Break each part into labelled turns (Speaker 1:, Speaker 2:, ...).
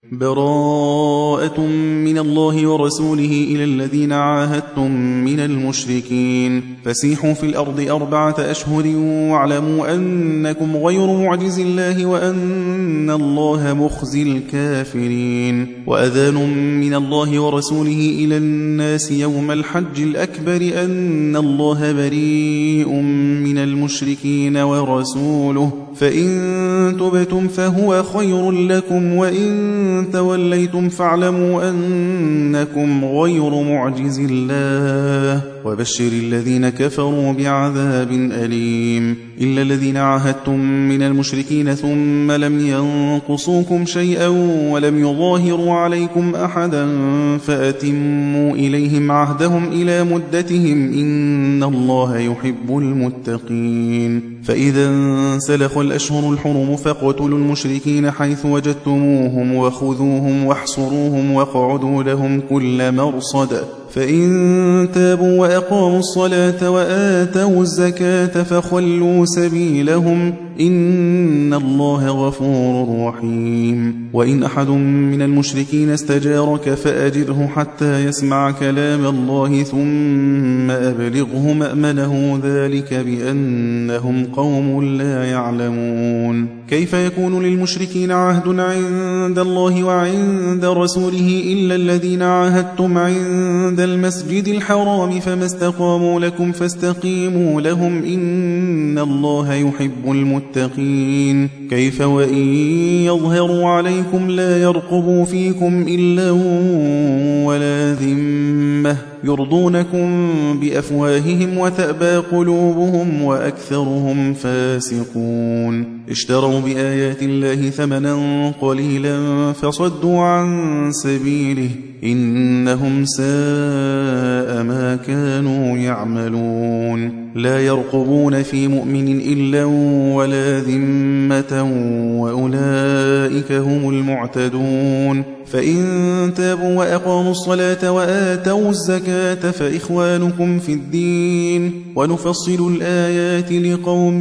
Speaker 1: براءة من الله ورسوله إلى الذين عاهدتم من المشركين فسيحوا في الأرض 4 أشهر واعلموا أنكم غير معجز الله وأن الله مخزي الكافرين وأذان من الله ورسوله إلى الناس يوم الحج الأكبر أن الله بريء من المشركين ورسوله فإن تبتم فهو خير لكم وإن توليتم فاعلموا أنكم غير معجز الله وبشر الذين كفروا بعذاب أليم إلا الذين عاهدتم من المشركين ثم لم ينقصوكم شيئا ولم يظاهروا عليكم أحدا فأتموا إليهم عهدهم إلى مدتهم إن الله يحب المتقين فإذا انسلخ الأشهر الحرم فاقتلوا المشركين حيث وجدتموهم وخذوهم واحصروهم واقعدوا لهم كل مرصد فإن تابوا وأقاموا الصلاة وآتوا الزكاة فخلوا سبيلهم إن الله غفور رحيم وإن أحد من المشركين استجارك فأجره حتى يسمع كلام الله ثم أبلغه مأمنه ذلك بأنهم قوم لا يعلمون كيف يكون للمشركين عهد عند الله وعند رسوله إلا الذين عاهدتم عند المسجد الحرام فما استقاموا لكم فاستقيموا لهم إن الله يحب المتقين كيف وإن يظهروا عليكم لا يرقبوا فيكم إلا ولا ذمة يرضونكم بأفواههم وتأبى قلوبهم وأكثرهم فاسقون اشتروا بآيات الله ثمنا قليلا فصدوا عن سبيله إنهم ساء ما كانوا يعملون لا يرقبون في مؤمن إلا ولا ذمة وأولئك هم المعتدون فإن تابوا وأقاموا الصلاة وآتوا الزكاة فإخوانكم في الدين ونفصل الآيات لقوم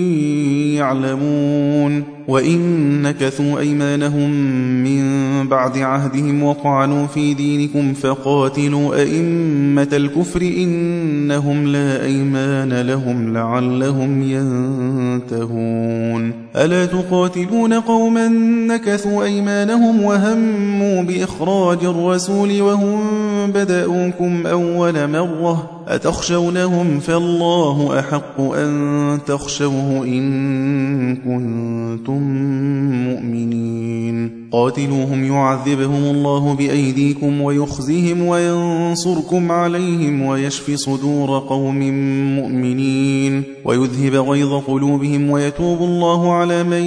Speaker 1: يعلمون وإن نكثوا أيمانهم من بعد عهدهم وطعنوا في دينكم فقاتلوا أئمة الكفر إنهم لا أيمان لهم لعلهم ينتهون ألا تقاتلون قوما نكثوا أيمانهم وهموا بإخراج الرسول وهم بدأوكم أول مرة أتخشونهم فالله أحق أن تخشوه إن كنتم مؤمنين قاتلوهم يعذبهم الله بأيديكم ويخزهم وينصركم عليهم ويشفي صدور قوم مؤمنين ويذهب غيظ قلوبهم ويتوب الله على من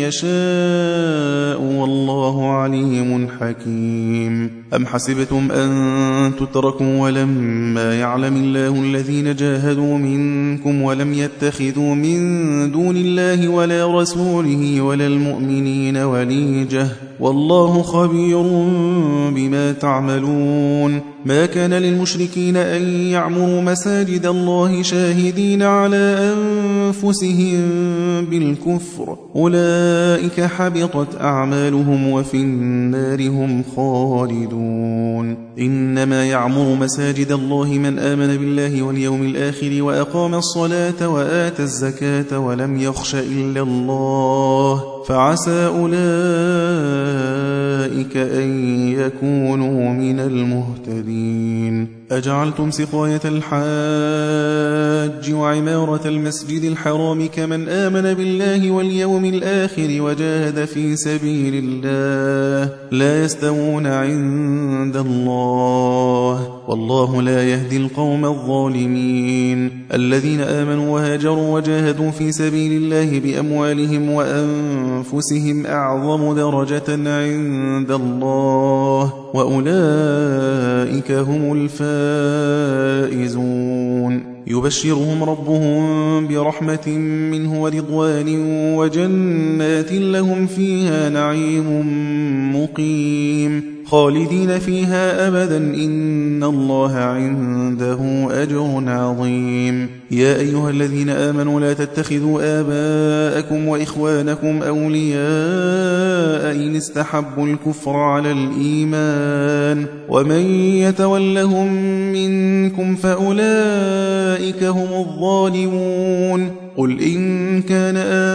Speaker 1: يشاء والله عليم حكيم أم حسبتم أن تتركوا ولما يعلم الله الذين جاهدوا منكم ولم يتخذوا من دون الله ولا رسوله ولا المؤمنين وليجة والله خبير بما تعملون ما كان للمشركين أن يعمروا مساجد الله شاهدين على أنفسهم بالكفر أولئك حبطت أعمالهم وفي النار هم خالدون إنما يعمر مساجد الله من آمن بالله واليوم الآخر وأقام الصلاة وآتى الزكاة ولم يخش إلا الله فعسى أولئك أن يكونوا من المهتدين أجعلتم سقاية الحاج وعمارة المسجد الحرام كمن آمن بالله واليوم الآخر وجاهد في سبيل الله لا يستوون عند الله والله لا يهدي القوم الظالمين الذين آمنوا وهاجروا وجاهدوا في سبيل الله بأموالهم وأنفسهم أعظم درجة عند الله وأولئك هم الفائزون يبشرهم ربهم برحمة منه ورضوان وجنات لهم فيها نعيم مقيم خالدين فيها أبدا إن الله عنده أجر عظيم. يا أيها الذين آمنوا لا تتخذوا آباءكم وإخوانكم أولياء إن استحبوا الكفر على الإيمان ومن يتولهم منكم فأولئك هم الظالمون. قل إن كان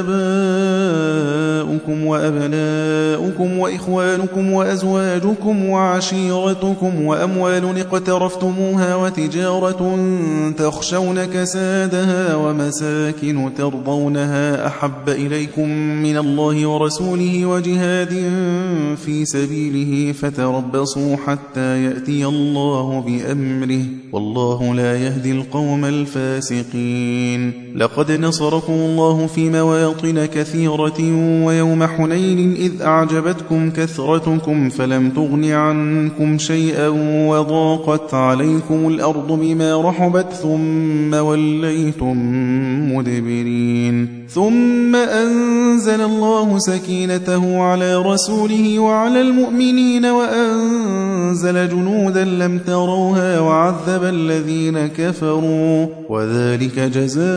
Speaker 1: آباؤكم وأبناؤكم وإخوانكم وأزواجكم وعشيرتكم وأموال اقترفتموها وتجارة تخشون كسادها ومساكن ترضونها أحب إليكم من الله ورسوله وجهاد في سبيله فتربصوا حتى يأتي الله بأمره والله لا يهدي القوم الفاسقين. لقد نصركم الله في مواطن كثيرة ويوم حنين إذ أعجبتكم كثرتكم فلم تغن عنكم شيئا وضاقت عليكم الأرض بما رحبت ثم وليتم مدبرين. ثم أنزل الله سكينته على رسوله وعلى المؤمنين وأنزل جنودا لم تروها وعذب الذين كفروا وذلك جزاء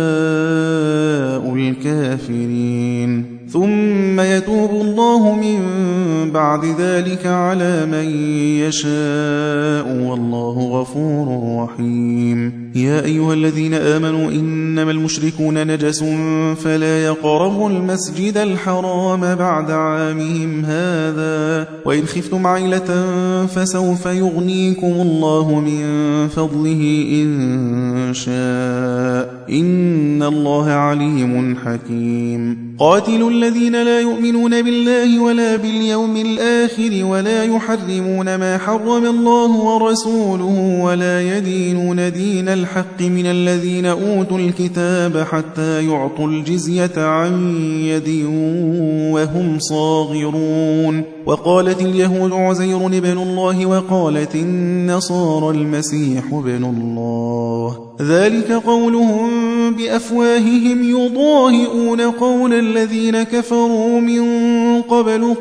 Speaker 1: الكافرين. ثم يتوب الله من بعد ذلك على من يشاء والله غفور رحيم. يا أيها الذين آمنوا إنما المشركون نجس فلا يقربوا المسجد الحرام بعد عامهم هذا وإن خفتم عيلة فسوف يغنيكم الله من فضله إن شاء إن الله عليم حكيم. قاتلوا الذين لا يؤمنون بالله ولا باليوم الآخر ولا يحرمون ما حرم الله ورسوله ولا يدينون دين الحق من الذين أوتوا الكتاب حتى يعطوا الجزية عن يد وهم صاغرون. وقالت اليهود عزير ابن الله وقالت النصارى المسيح ابن الله ذلك قولهم بأفواههم يضاهئون قول الذين كفروا من قبل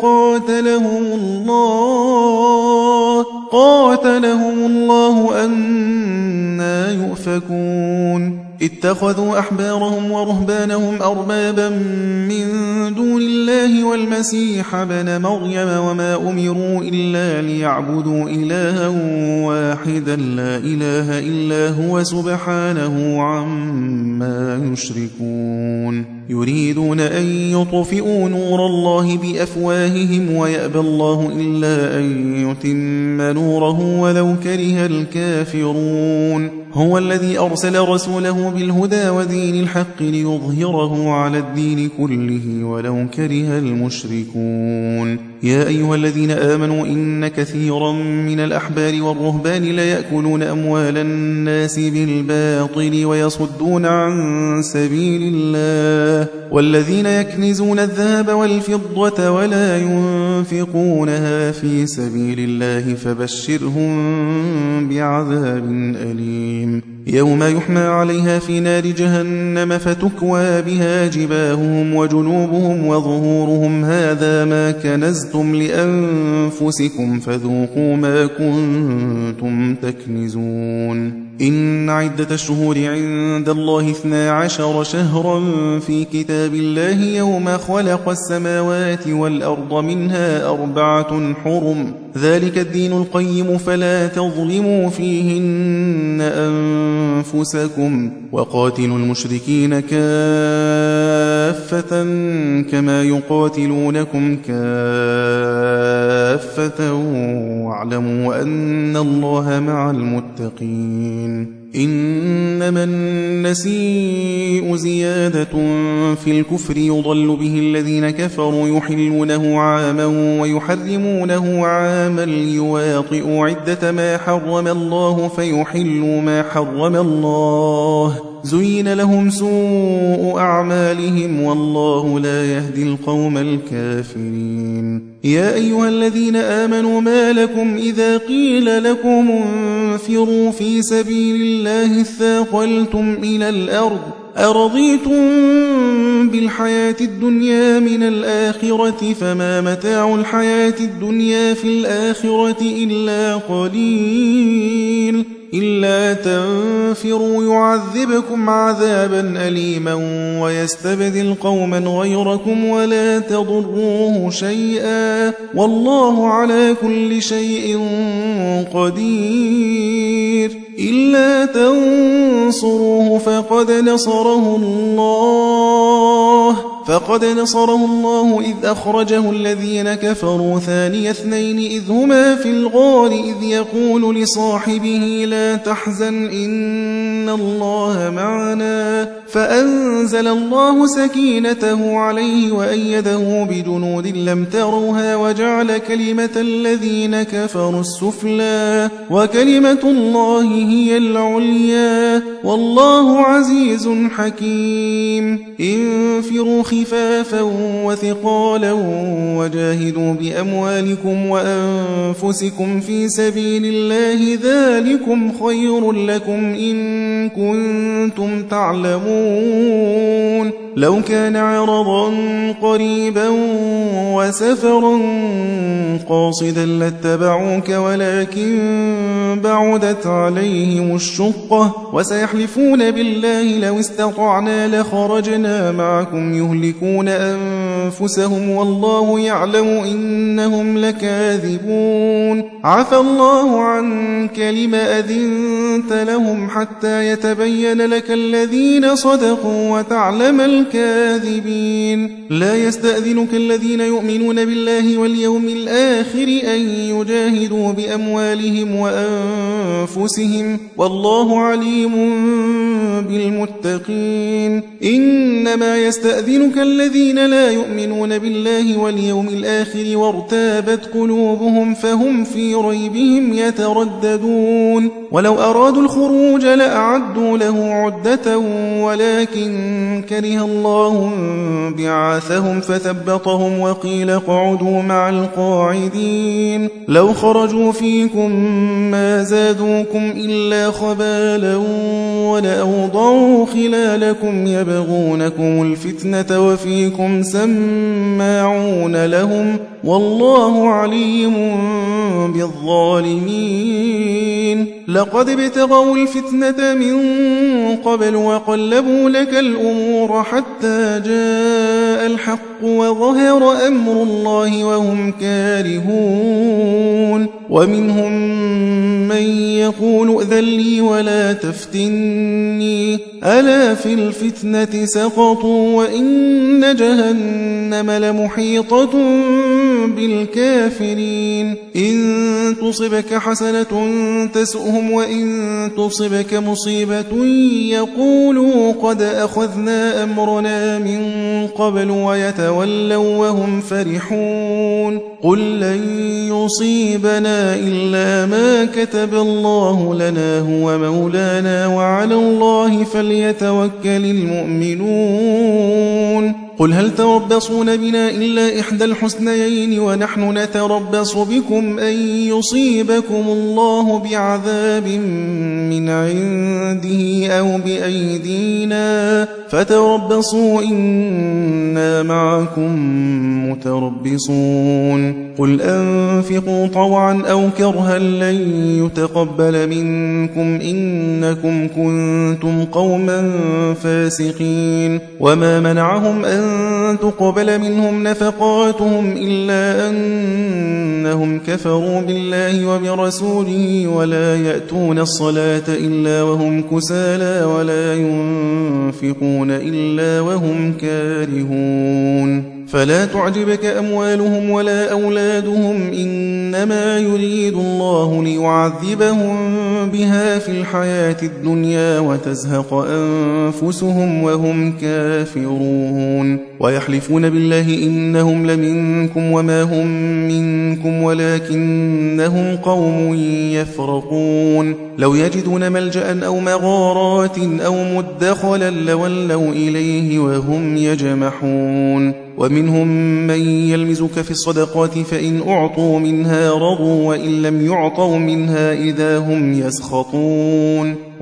Speaker 1: قاتلهم الله أنى يؤفكون. اتخذوا أحبارهم ورهبانهم أربابا من دون الله والمسيح ابن مريم وما أمروا إلا ليعبدوا إلها واحدا لا إله إلا هو سبحانه عما يشركون. يريدون أن يطفئوا نور الله بأفواههم ويأبى الله إلا أن يتم نوره ولو كره الكافرون. هو الذي أرسل رسوله بالهدى ودين الحق ليظهره على الدين كله ولو كره المشركون. يا أيها الذين آمنوا إن كثيرا من الأحبار والرهبان ليأكلون أموال الناس بالباطل ويصدون عن سبيل الله والذين يكنزون الذهب والفضة ولا ينفقونها في سبيل الله فبشرهم بعذاب أليم. يوم يحمى عليها في نار جهنم فتكوى بها جباههم وجنوبهم وظهورهم هذا ما كنزتم لأنفسكم فذوقوا ما كنتم تكنزون. إن عدة الشهور عند الله 12 شهرا في كتاب الله يوم خلق السماوات والأرض منها 4 حرم ذلك الدين القيم فلا تظلموا فيهن أنفسكم وقاتلوا المشركين كافة كما يقاتلونكم كافة واعلموا أن الله مع المتقين. إنما النسيء زيادة في الكفر يضل به الذين كفروا يحلونه عاما ويحرمونه عاما ليواطئوا عدة ما حرم الله فيحلوا ما حرم الله زين لهم سوء أعمالهم والله لا يهدي القوم الكافرين. يا أيها الذين آمنوا ما لكم إذا قيل لكم انفروا في سبيل الله اثاقلتم إلى الأرض أرضيتم بالحياة الدنيا من الآخرة فما متاع الحياة الدنيا في الآخرة إلا قليل إلا تنفروا يعذبكم عذابا أليما ويستبدل قوما غيركم ولا تضروه شيئا والله على كل شيء قدير إلا تنصروه فقد نصره الله إذ أخرجه الذين كفروا ثاني اثنين إذ هما في الغار إذ يقول لصاحبه لا تحزن إن الله معنا فأنزل الله سكينته عليه وأيده بجنود لم تروها وجعل كلمة الذين كفروا السفلى وكلمة الله هي العليا والله عزيز حكيم انفروا خفافا وثقالا وجاهدوا بأموالكم وأنفسكم في سبيل الله ذلكم خير لكم إن كنتم تعلمون لو كان عرضا قريبا وسفرا قاصدا لاتبعوك ولكن بعدت عليهم الشقة وسيحلفون بالله لو استطعنا لخرجنا معكم يهلكون أنفسهم والله يعلم إنهم لكاذبون عفى الله عنك لم أذنت لهم حتى يتبين لك الذين صدقوا وتعلم الكاذبين لا يستأذنك الذين يؤمنون بالله واليوم الآخر أن يجاهدوا بأموالهم وأنفسهم والله عليم بالمتقين إنما يستأذنك الذين لا يؤمنون بالله واليوم الآخر وارتابت قلوبهم فهم في ريبهم يترددون ولو أرادوا الخروج لأعدوا له عدة ولكن كره الله بعاثهم فثبطهم وقيل اقعدوا مع القاعدين لو خرجوا فيكم ما زادوكم إلا خبالا ولأوضعوا خلالكم يبغونكم الفتنة وفيكم سماعون لهم والله عليم بالظالمين لقد ابتغوا الفتنة من قبل وقلبوا لك الأمور حتى جاء الحق وظهر أمر الله وهم كارهون ومنهم من يقول ائذن لي ولا تفتني ألا في الفتنة سقطوا وإن جهنم لمحيطة بالكافرين إن تصبك حسنة تسؤهم وإن تصبك مصيبة يقولوا قد أخذنا أمرنا من قبل ويتولوا وهم فرحون قل لن يصيبنا إلا ما كتب الله لنا هو مولانا وعلى الله فليتوكل المؤمنون قل هل تربصون بنا إلا إحدى الحسنيين ونحن نتربص بكم أن يصيبكم الله بعذاب من عنده أو بأيدينا فتربصوا إنا معكم متربصون قل أنفقوا طوعا أو كرها لن يتقبل منكم إنكم كنتم قوما فاسقين وما منعهم أن تقبل منهم نفقاتهم إلا أنهم كفروا بالله وبرسوله ولا يأتون الصلاة إلا وهم كسالى ولا ينفقون إلا وهم كارهون فلا تعجبك أموالهم ولا أولادهم إنما يريد الله ليعذبهم بها في الحياة الدنيا وتزهق أنفسهم وهم كافرون ويحلفون بالله إنهم لمنكم وما هم منكم ولكنهم قوم يفرقون لو يجدون ملجأ أو مغارات أو مدخلا لولوا إليه وهم يجمحون ومنهم من يلمزك في الصدقات فإن أعطوا منها رضوا وإن لم يعطوا منها إذا هم يسخطون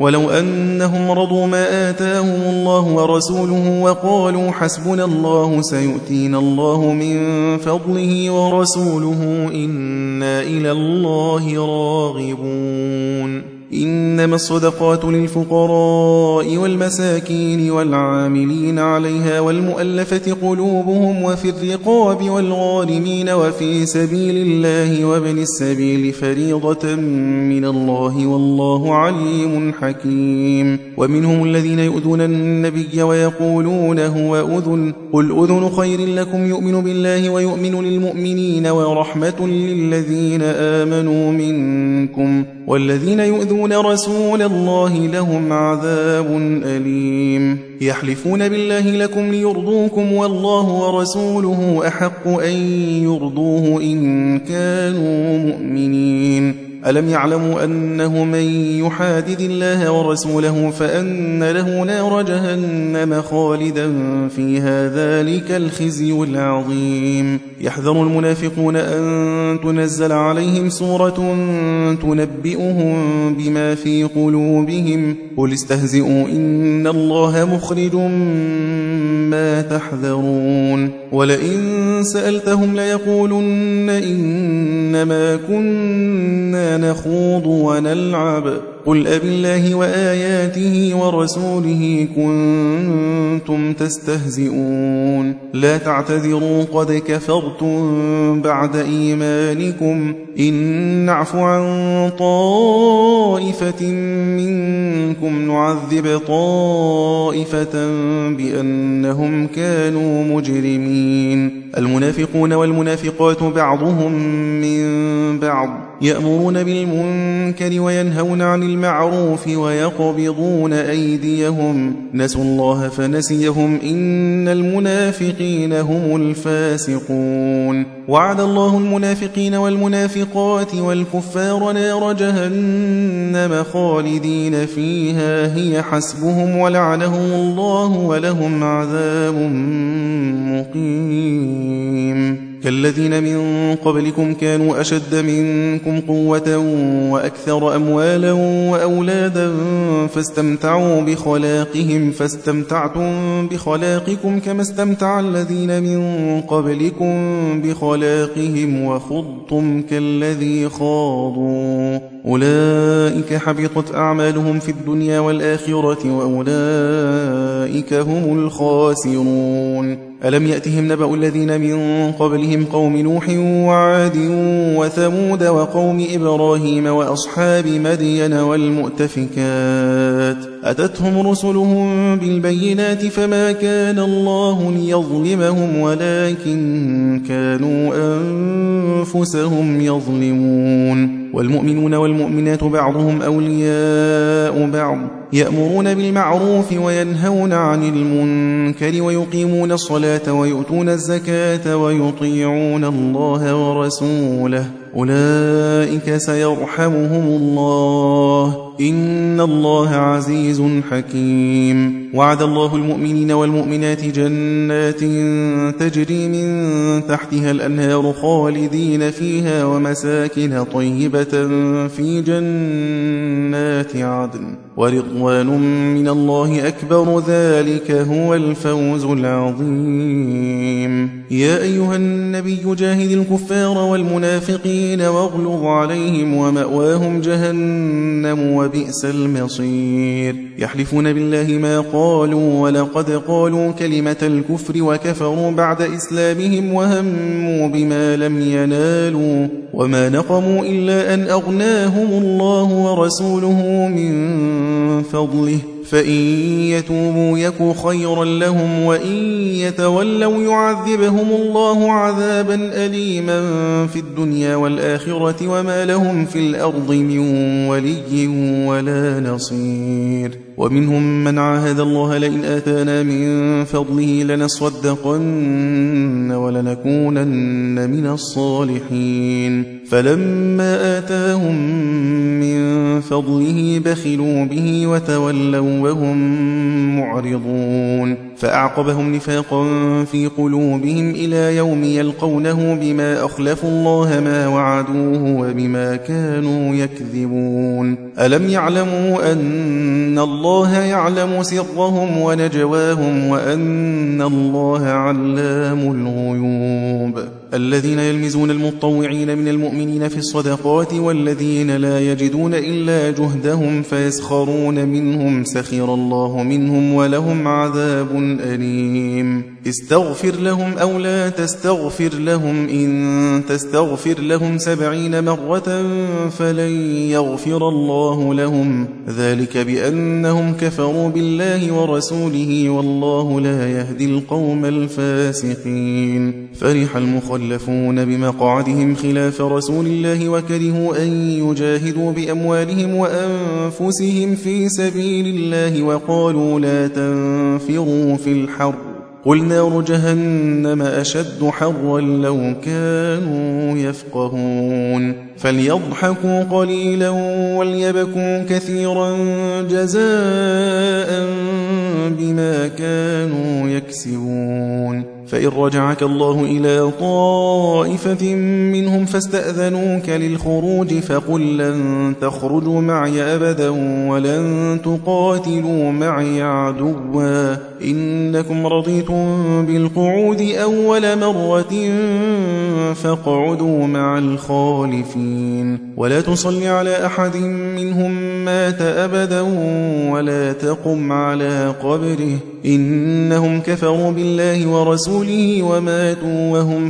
Speaker 1: ولو أنهم رضوا ما آتاهم الله ورسوله وقالوا حسبنا الله سيؤتينا الله من فضله ورسوله إنا إلى الله راغبون. إنما الصدقات للفقراء والمساكين والعاملين عليها والمؤلفة قلوبهم وفي الرقاب والغارمين وفي سبيل الله وابن السبيل فريضة من الله والله عليم حكيم. ومنهم الذين يؤذون النبي ويقولون هو أذن قل أذن خير لكم يؤمن بالله ويؤمن للمؤمنين ورحمة للذين آمنوا منكم والذين يؤذون رسول الله لهم عذاب أليم. يحلفون بالله لكم ليرضوكم والله ورسوله أحق أن يرضوه إن كانوا مؤمنين. ألم يعلموا أنه من يحادد الله ورسوله فأن له نار جهنم خالدا فيها ذلك الخزي العظيم. يحذر المنافقون أن تنزل عليهم سورة تنبئهم بما في قلوبهم قل استهزئوا إن الله مخرج ما تحذرون. ولئن سألتهم ليقولن إنما كنا نخوض ونلعب قل أبالله وآياته ورسوله كنتم تستهزئون لا تعتذروا قد كفرتم بعد إيمانكم إن نعف عن طائفة منكم نعذب طائفة بأنهم كانوا مجرمين. المنافقون والمنافقات بعضهم من بعض يأمرون بالمنكر وينهون عن المعروف ويقبضون أيديهم نسوا الله فنسيهم إن المنافقين هم الفاسقون. وعد الله المنافقين والمنافقات والكفار نار جهنم خالدين فيها هي حسبهم ولعنهم الله ولهم عذاب مقيم. كالذين من قبلكم كانوا أشد منكم قوة وأكثر أموالا وأولادا فاستمتعوا بخلاقهم فاستمتعتم بخلاقكم كما استمتع الذين من قبلكم بخلاقهم وخضتم كالذي خاضوا أولئك حبطت أعمالهم في الدنيا والآخرة وأولئك هم الخاسرون. ألم يأتهم نبأ الذين من قبلهم قوم نوح وعاد وثمود وقوم إبراهيم وأصحاب مدين والمؤتفكات أتتهم رسلهم بالبينات فما كان الله ليظلمهم ولكن كانوا أنفسهم يظلمون. والمؤمنون والمؤمنات بعضهم أولياء بعض يأمرون بالمعروف وينهون عن المنكر ويقيمون الصلاة ويؤتون الزكاة ويطيعون الله ورسوله أولئك سيرحمهم الله إن الله عزيز حكيم. وعد الله المؤمنين والمؤمنات جنات تجري من تحتها الأنهار خالدين فيها ومساكن طيبة في جنات عدن ورضوان من الله أكبر ذلك هو الفوز العظيم. يا أيها النبي جاهد الكفار والمنافقين واغلظ عليهم ومأواهم جهنم وبئس المصير. يحلفون بالله ما قالوا ولقد قالوا كلمة الكفر وكفروا بعد إسلامهم وهموا بما لم ينالوا وما نقموا إلا أن أغناهم الله ورسوله من فضله فإن يتوبوا يك خيرا لهم وإن يتولوا يعذبهم الله عذابا أليما في الدنيا والآخرة وما لهم في الأرض من ولي ولا نصير. ومنهم من عاهد الله لئن آتانا من فضله لنصدقن ولنكونن من الصالحين فلما آتاهم من فضله بخلوا به وتولوا وهم معرضون فأعقبهم نفاقا في قلوبهم إلى يوم يلقونه بما أخلفوا الله ما وعدوه وبما كانوا يكذبون. ألم يعلموا أن الله يعلم سرهم ونجواهم وأن الله علام الغيوب. الذين يلمزون المطوعين من المؤمنين في الصدقات والذين لا يجدون إلا جهدهم فيسخرون منهم سخر الله منهم ولهم عذاب أليم. استغفر لهم أو لا تستغفر لهم إن تستغفر لهم 70 مرة فلن يغفر الله لهم ذلك بأنهم كفروا بالله ورسوله والله لا يهدي القوم الفاسقين. فرح المخلفون بمقعدهم خلاف رسول الله وكرهوا أن يجاهدوا بأموالهم وأنفسهم في سبيل الله وقالوا لا تنفروا في الحر قل نار جهنم أشد حرا لو كانوا يفقهون. فليضحكوا قليلا وليبكوا كثيرا جزاء بما كانوا يكسبون. فإن رجعك الله إلى طائفة منهم فاستأذنوك للخروج فقل لن تخرجوا معي أبدا ولن تقاتلوا معي عدوا إنكم رضيتم بالقعود أول مرة فاقعدوا مع الخالفين. ولا تصل على أحد منهم مات أبدا ولا تقم على قبره إنهم كفروا بالله ورسوله وماتوا وهم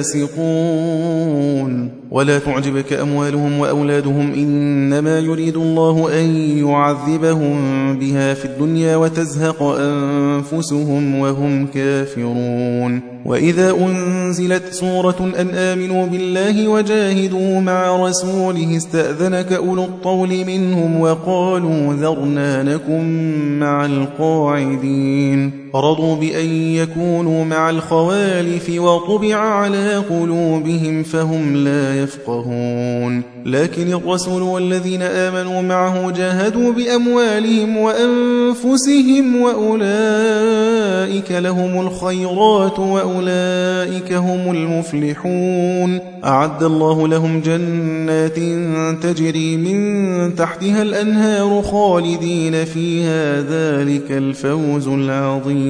Speaker 1: فاسقون. ولا تعجبك أموالهم وأولادهم إنما يريد الله أن يعذبهم بها في الدنيا وتزهق أنفسهم وهم كافرون. وإذا أنزلت سورة أن آمنوا بالله وجاهدوا مع رسوله استأذنك أولو الطول منهم وقالوا ذرنا نكن مع القاعدين رضوا بأن يكونوا مع الخوالف وطبع على قلوبهم فهم لا يفقهون. لكن الرسول والذين آمنوا معه جاهدوا بأموالهم وأنفسهم وأولئك لهم الخيرات وأولئك هم المفلحون. أعد الله لهم جنات تجري من تحتها الأنهار خالدين فيها ذلك الفوز العظيم.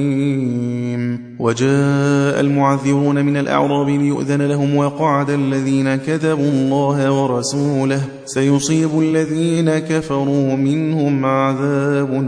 Speaker 1: وجاء المعذرون من الأعراب ليؤذن لهم وقعد الذين كذبوا الله ورسوله سيصيب الذين كفروا منهم عذاب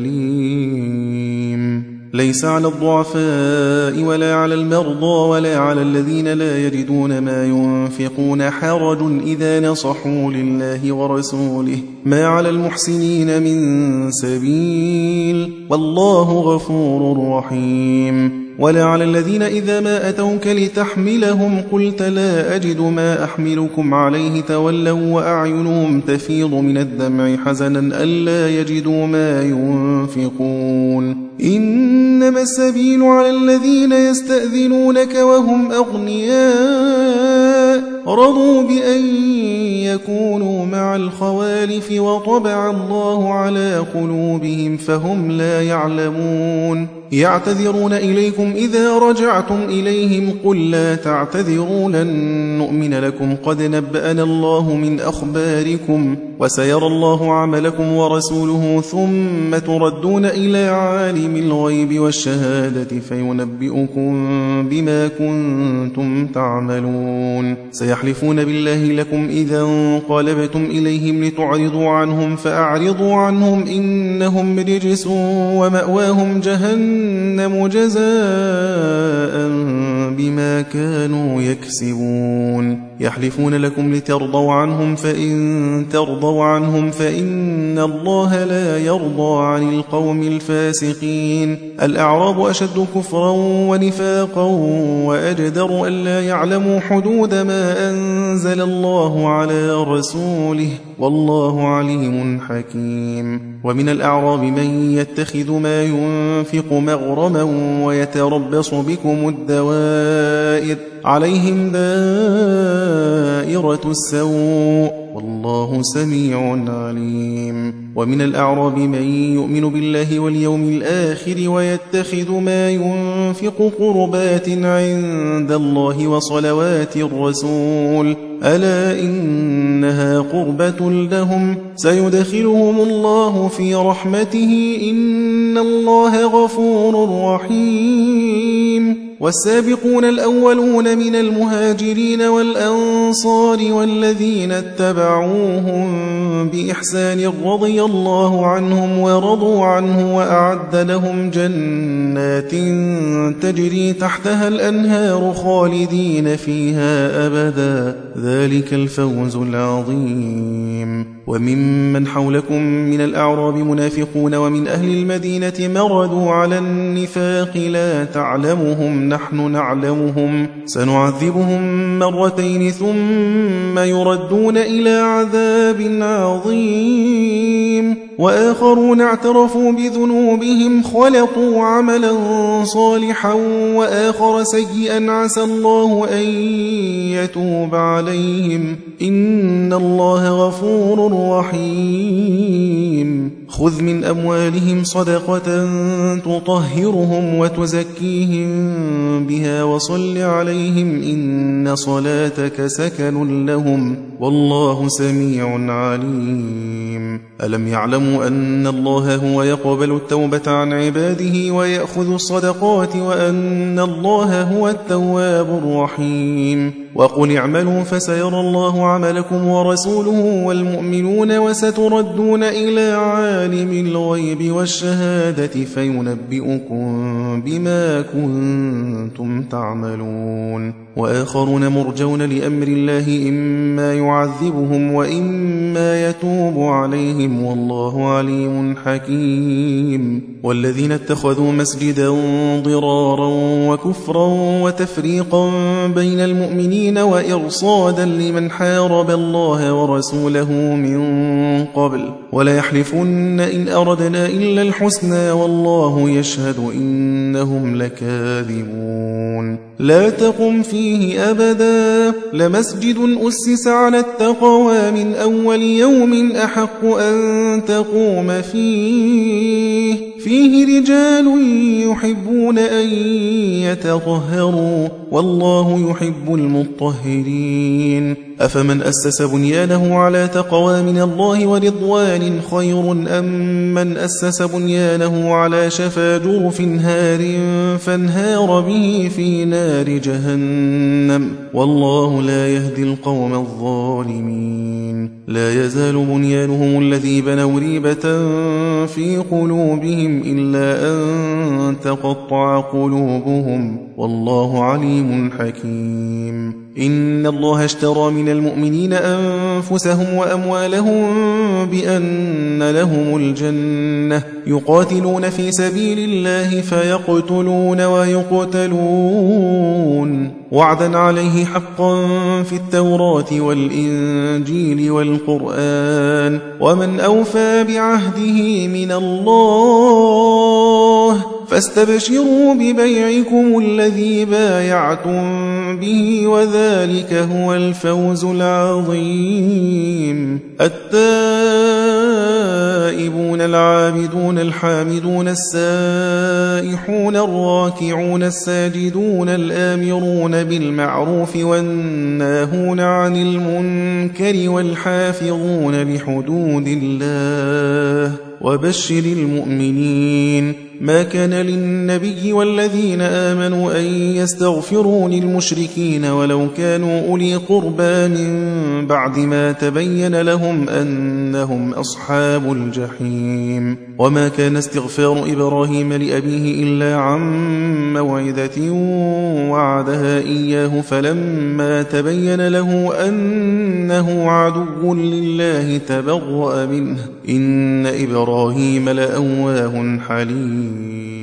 Speaker 1: أليم. ليس على الضعفاء ولا على المرضى ولا على الذين لا يجدون ما ينفقون حرج إذا نصحوا لله ورسوله ما على المحسنين من سبيل والله غفور رحيم. ولا على الذين إذا ما أتوك لتحملهم قلت لا أجد ما أحملكم عليه تولوا وأعينهم تفيض من الدمع حزنا ألا يجدوا ما ينفقون. إنما السبيل على الذين يستأذنونك وهم أغنياء رضوا بأن يكونوا مع الخوالف وطبع الله على قلوبهم فهم لا يعلمون. يعتذرون إليكم إذا رجعتم إليهم قل لا تعتذروا لن نؤمن لكم قد نبأنا الله من أخباركم وسيرى الله عملكم ورسوله ثم تردون إلى عالم الغيب والشهادة فينبئكم بما كنتم تعملون. سيحلفون بالله لكم إذا انقلبتم إليهم لتعرضوا عنهم فأعرضوا عنهم إنهم رجس ومأواهم جهنم جزاء بما كانوا يكسبون. يحلفون لكم لترضوا عنهم فإن ترضوا عنهم فإن الله لا يرضى عن القوم الفاسقين. الأعراب أشد كفرا ونفاقا وأجدر ألا يعلموا حدود ما أنزل الله على رسوله والله عليم حكيم. ومن الأعراب من يتخذ ما ينفق مغرما ويتربص بكم الدوائر عليهم دائرة السوء والله سميع عليم. ومن الأعراب من يؤمن بالله واليوم الآخر ويتخذ ما ينفق قربات عند الله وصلوات الرسول ألا إنها قربة لهم سيدخلهم الله في رحمته إن الله غفور رحيم. والسابقون الأولون من المهاجرين والأنصار والذين اتبعوهم بإحسان رضي الله عنهم ورضوا عنه وأعد لهم جنات تجري تحتها الأنهار خالدين فيها أبدا ذلك الفوز العظيم. وممن حولكم من الأعراب منافقون ومن أهل المدينة مردوا على النفاق لا تعلمهم نحن نعلمهم سنعذبهم مرتين ثم يردون إلى عذاب عظيم. وآخرون اعترفوا بذنوبهم خلطوا عملا صالحا وآخر سيئا عسى الله أن يتوب عليهم إن الله غفور رحيم. خذ من أموالهم صدقة تطهرهم وتزكيهم بها وصل عليهم إن صلاتك سكن لهم والله سميع عليم. ألم يعلموا أن الله هو يقبل التوبة عن عباده ويأخذ الصدقات وأن الله هو التواب الرحيم. وقل اعملوا فسيرى الله عملكم ورسوله والمؤمنون وستردون إلى عالم الغيب والشهادة فينبئكم بما كنتم تعملون. وآخرون مرجون لأمر الله إما يعذبهم وإما يتوب عليهم والله عليم حكيم. والذين اتخذوا مسجدا ضرارا وكفرا وتفريقا بين المؤمنين وإرصادا لمن حارب الله ورسوله من قبل ولا يحلفن إن أردنا إلا الحسنى والله يشهد إنهم لكاذبون. لا تقم فيه أبدا لمسجد أسس على التقوى من أول يوم أحق أن تقوم فيه رجال يحبون أن يتطهروا والله يحب المطهرين. أفمن أسس بنيانه على تقوى من الله ورضوان خير أم من أسس بنيانه على شفا جرف هار فانهار به في نار جهنم والله لا يهدي القوم الظالمين. لا يزال بنيانهم الذي بنوا ريبة في قلوبهم إلا أن تقطع قلوبهم والله عليم حكيم. إن الله اشترى من المؤمنين أنفسهم وأموالهم بأن لهم الجنة يقاتلون في سبيل الله فيقتلون ويقتلون وعدا عليه حقا في التوراة والإنجيل والقرآن ومن أوفى بعهده من الله فاستبشروا ببيعكم الذي بايعتم به وذلك هو الفوز العظيم. التائبون العابدون الحامدون السائحون الراكعون الساجدون الآمرون بالمعروف والناهون عن المنكر والحافظون لحدود الله وبشر المؤمنين. ما كان للنبي والذين آمنوا أن يستغفروا للمشركين ولو كانوا أولي قربى من بعد ما تبين لهم أنهم أصحاب الجحيم. وما كان استغفار إبراهيم لأبيه إلا عن موعدة وعدها إياه فلما تبين له أنه عدو لله تبرأ منه إن إبراهيم لأواه حليم.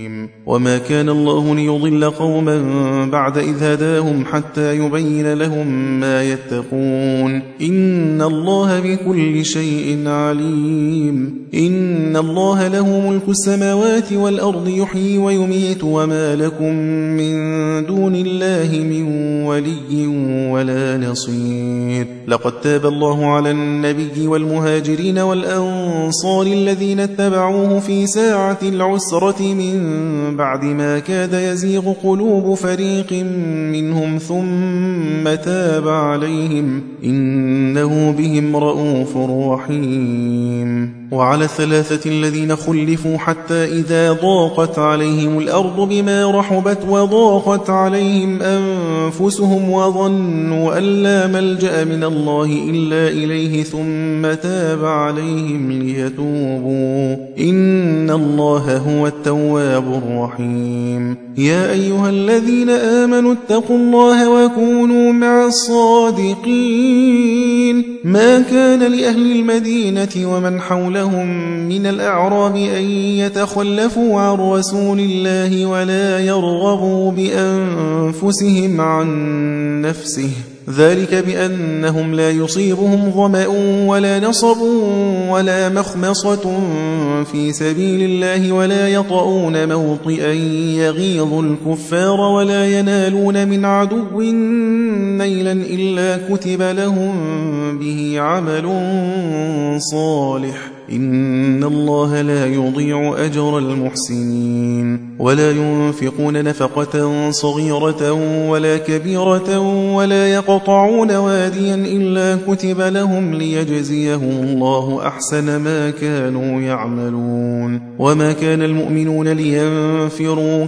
Speaker 1: وما كان الله ليضل قوما بعد إذ هداهم حتى يبين لهم ما يتقون إن الله بكل شيء عليم إن الله له ملك السماوات والأرض يحيي ويميت وما لكم من دون الله من ولي ولا نصير لقد تاب الله على النبي والمهاجرين والأنصار الذين اتبعوه في ساعة العسرة من بعد ما كاد يزيغ قلوب فريق منهم ثم تاب عليهم إنه بهم رؤوف رحيم وعلى الثلاثة الذين خلفوا حتى إذا ضاقت عليهم الأرض بما رحبت وضاقت عليهم أنفسهم وظنوا أن لا ملجأ من الله إلا إليه ثم تاب عليهم ليتوبوا إن الله هو التواب الرحيم يا أيها الذين آمنوا اتقوا الله وكونوا مع الصادقين ما كان لأهل المدينة ومن حولهم من الأعراب أن يتخلفوا عن رسول الله ولا يرغبوا بأنفسهم عن نفسه ذلك بأنهم لا يصيبهم ظمأ ولا نصب ولا مخمصة في سبيل الله ولا يطؤون موطئا يغيظ الكفار ولا ينالون من عدو نيلا إلا كتب لهم به عمل صالح إن الله لا يضيع أجر المحسنين ولا ينفقون نفقة صغيرة ولا كبيرة ولا يقطعون واديا إلا كتب لهم ليجزيهم الله أحسن ما كانوا يعملون وما كان المؤمنون لينفروا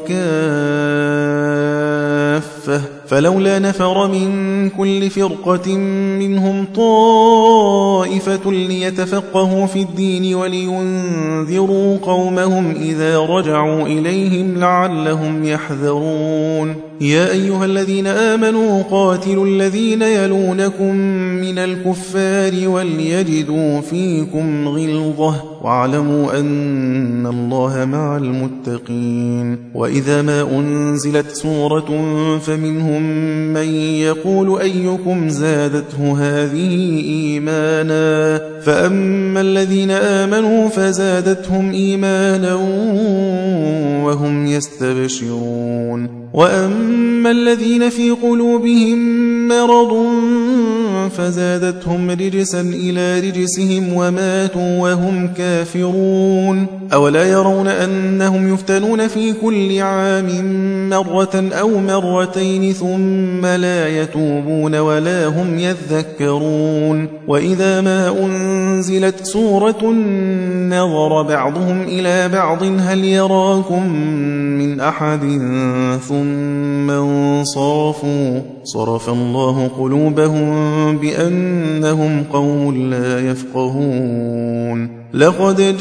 Speaker 1: كافة فلولا نفر من كل فرقة منهم طائفة ليتفقهوا في الدين ولينذروا قومهم إذا رجعوا إليهم لعلهم يحذرون يا أيها الذين آمنوا قاتلوا الذين يلونكم من الكفار وليجدوا فيكم غلظة واعلموا أن الله مع المتقين وإذا ما أنزلت سورة فمنهم من يقول أيكم زادته هذه إيمانا فأما الذين آمنوا فزادتهم إيمانا وهم يستبشرون وأما الذين في قلوبهم مرض فزادتهم رجسا إلى رجسهم وماتوا وهم كافرون أولا يرون أنهم يفتنون في كل عام مرة أو مرتين ثم لا يتوبون ولا هم يذكرون وإذا ما أنزلت سورة نظر بعضهم إلى بعض هل يراكم من أحد ثم انصرفوا صرف الله قلوبهم بأنهم قوم لا يفقهون لقد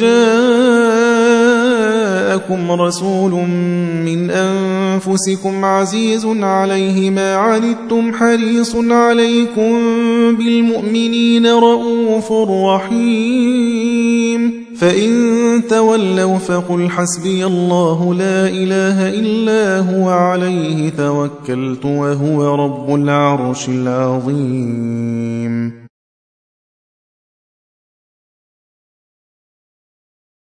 Speaker 1: جاءكم رسول من أنفسكم عزيز عليه ما عنتم حريص عليكم بالمؤمنين رؤوف رحيم فإن تولوا فقل حسبي الله لا إله إلا هو عليه توكلت وهو رب العرش العظيم